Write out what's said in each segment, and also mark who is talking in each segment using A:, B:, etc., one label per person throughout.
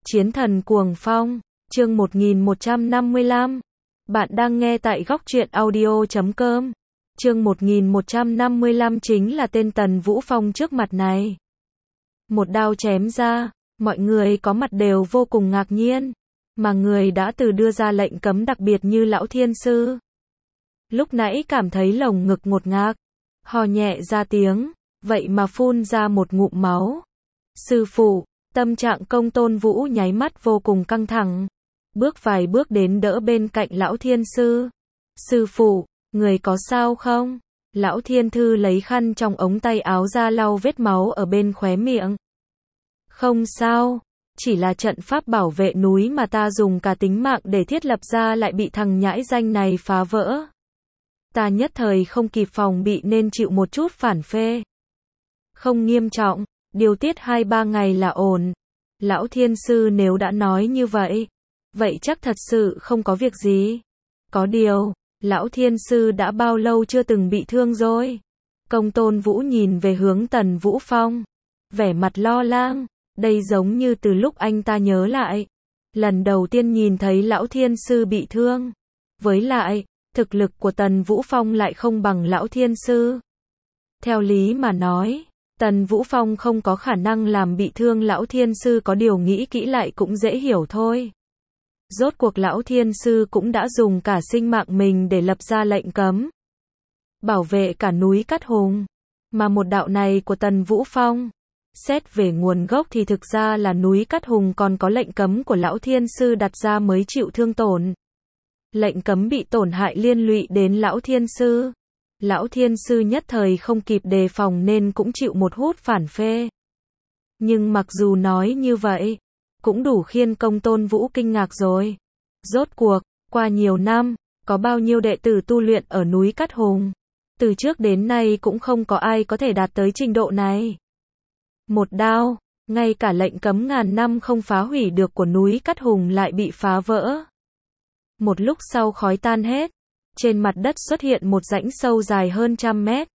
A: Chiến thần cuồng phong, chương 1155. Bạn đang nghe tại góc truyện audio.com. Chương 1155 chính là tên Tần Vũ Phong trước mặt này. Một đao chém ra, mọi người có mặt đều vô cùng ngạc nhiên, mà người đã từ đưa ra lệnh cấm đặc biệt như lão thiên sư. Lúc nãy cảm thấy lồng ngực ngột ngạt, hò nhẹ ra tiếng, vậy mà phun ra một ngụm máu. Sư phụ, tâm trạng Công Tôn Vũ nháy mắt vô cùng căng thẳng, bước vài bước đến đỡ bên cạnh lão thiên sư. Sư phụ, người có sao không? Lão thiên thư lấy khăn trong ống tay áo ra lau vết máu ở bên khóe miệng. Không sao, chỉ là trận pháp bảo vệ núi mà ta dùng cả tính mạng để thiết lập ra lại bị thằng nhãi danh này phá vỡ. Ta nhất thời không kịp phòng bị nên chịu một chút phản phệ. Không nghiêm trọng, điều tiết 2-3 ngày là ổn. Lão thiên sư nếu đã nói như vậy, vậy chắc thật sự không có việc gì. Có điều, lão thiên sư đã bao lâu chưa từng bị thương rồi? Công Tôn Vũ nhìn về hướng Tần Vũ Phong, vẻ mặt lo lắng, đây giống như từ lúc anh ta nhớ lại, lần đầu tiên nhìn thấy lão thiên sư bị thương. Với lại, thực lực của Tần Vũ Phong lại không bằng lão thiên sư. Theo lý mà nói, Tần Vũ Phong không có khả năng làm bị thương lão thiên sư, có điều nghĩ kỹ lại cũng dễ hiểu thôi. Rốt cuộc lão thiên sư cũng đã dùng cả sinh mạng mình để lập ra lệnh cấm, bảo vệ cả núi Cát Hùng. Mà một đạo này của Tần Vũ Phong, xét về nguồn gốc thì thực ra là núi Cát Hùng còn có lệnh cấm của lão thiên sư đặt ra mới chịu thương tổn. Lệnh cấm bị tổn hại liên lụy đến lão thiên sư. Lão thiên sư nhất thời không kịp đề phòng nên cũng chịu một hút phản phệ. Nhưng mặc dù nói như vậy, cũng đủ khiến Công Tôn Vũ kinh ngạc rồi. Rốt cuộc, qua nhiều năm, có bao nhiêu đệ tử tu luyện ở núi Cát Hùng, từ trước đến nay cũng không có ai có thể đạt tới trình độ này. Một đao, ngay cả lệnh cấm ngàn năm không phá hủy được của núi Cát Hùng lại bị phá vỡ. Một lúc sau khói tan hết, trên mặt đất xuất hiện một rãnh sâu dài hơn 100 mét.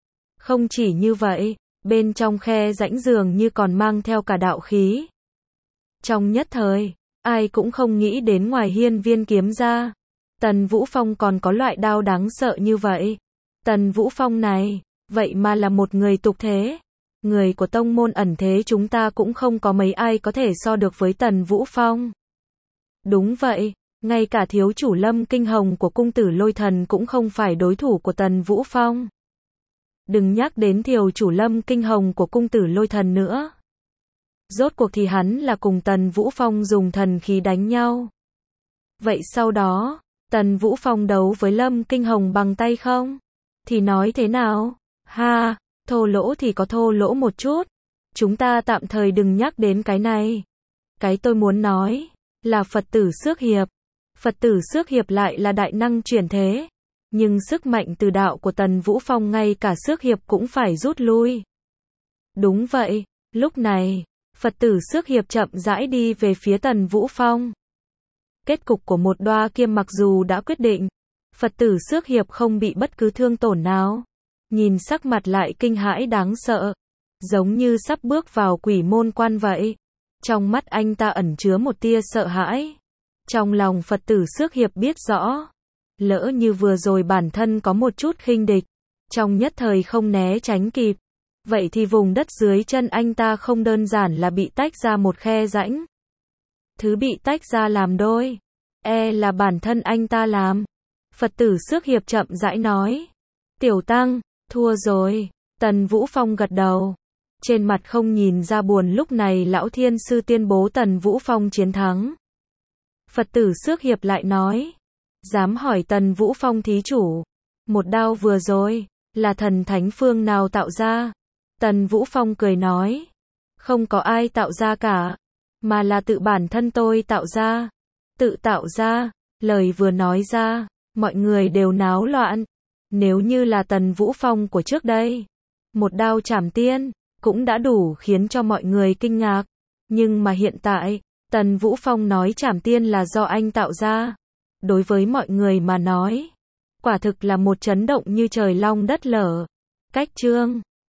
A: Không chỉ như vậy, bên trong khe rãnh dường như còn mang theo cả đạo khí. Trong nhất thời, ai cũng không nghĩ đến ngoài hiên viên kiếm ra, Tần Vũ Phong còn có loại đao đáng sợ như vậy. Tần Vũ Phong này, vậy mà là một người tục thế. Người của tông môn ẩn thế chúng ta cũng không có mấy ai có thể so được với Tần Vũ Phong. Đúng vậy, ngay cả thiếu chủ Lâm Kinh Hồng của cung tử Lôi Thần cũng không phải đối thủ của Tần Vũ Phong. Đừng nhắc đến thiếu chủ Lâm Kinh Hồng của cung tử Lôi Thần nữa. Rốt cuộc thì hắn là cùng Tần Vũ Phong dùng thần khí đánh nhau. Vậy sau đó, Tần Vũ Phong đấu với Lâm Kinh Hồng bằng tay không? Thì nói thế nào? Ha, thô lỗ thì có thô lỗ một chút. Chúng ta tạm thời đừng nhắc đến cái này. Cái tôi muốn nói là Phật tử Xước Hiệp. Phật tử Xước Hiệp lại là đại năng chuyển thế. Nhưng sức mạnh từ đạo của Tần Vũ Phong ngay cả Xước Hiệp cũng phải rút lui. Đúng vậy, lúc này, Phật tử Xước Hiệp chậm rãi đi về phía Tần Vũ Phong. Kết cục của một đoa kiêm mặc dù đã quyết định, Phật tử Xước Hiệp không bị bất cứ thương tổn nào. Nhìn sắc mặt lại kinh hãi đáng sợ, giống như sắp bước vào quỷ môn quan vậy. Trong mắt anh ta ẩn chứa một tia sợ hãi. Trong lòng Phật tử Xước Hiệp biết rõ, lỡ như vừa rồi bản thân có một chút khinh địch, trong nhất thời không né tránh kịp, vậy thì vùng đất dưới chân anh ta không đơn giản là bị tách ra một khe rãnh. Thứ bị tách ra làm đôi, là bản thân anh ta làm. Phật tử Xước Hiệp chậm rãi nói. Tiểu tăng, thua rồi. Tần Vũ Phong gật đầu. Trên mặt không nhìn ra buồn, lúc này lão thiên sư tuyên bố Tần Vũ Phong chiến thắng. Phật tử Xước Hiệp lại nói. Dám hỏi Tần Vũ Phong thí chủ, một đao vừa rồi, là thần thánh phương nào tạo ra? Tần Vũ Phong cười nói. Không có ai tạo ra cả, mà là tự bản thân tôi tạo ra. Tự tạo ra, lời vừa nói ra, mọi người đều náo loạn. Nếu như là Tần Vũ Phong của trước đây, một đao chảm tiên, cũng đã đủ khiến cho mọi người kinh ngạc. Nhưng mà hiện tại, Tần Vũ Phong nói chảm tiên là do anh tạo ra. Đối với mọi người mà nói, quả thực là một chấn động như trời long đất lở. Cách chương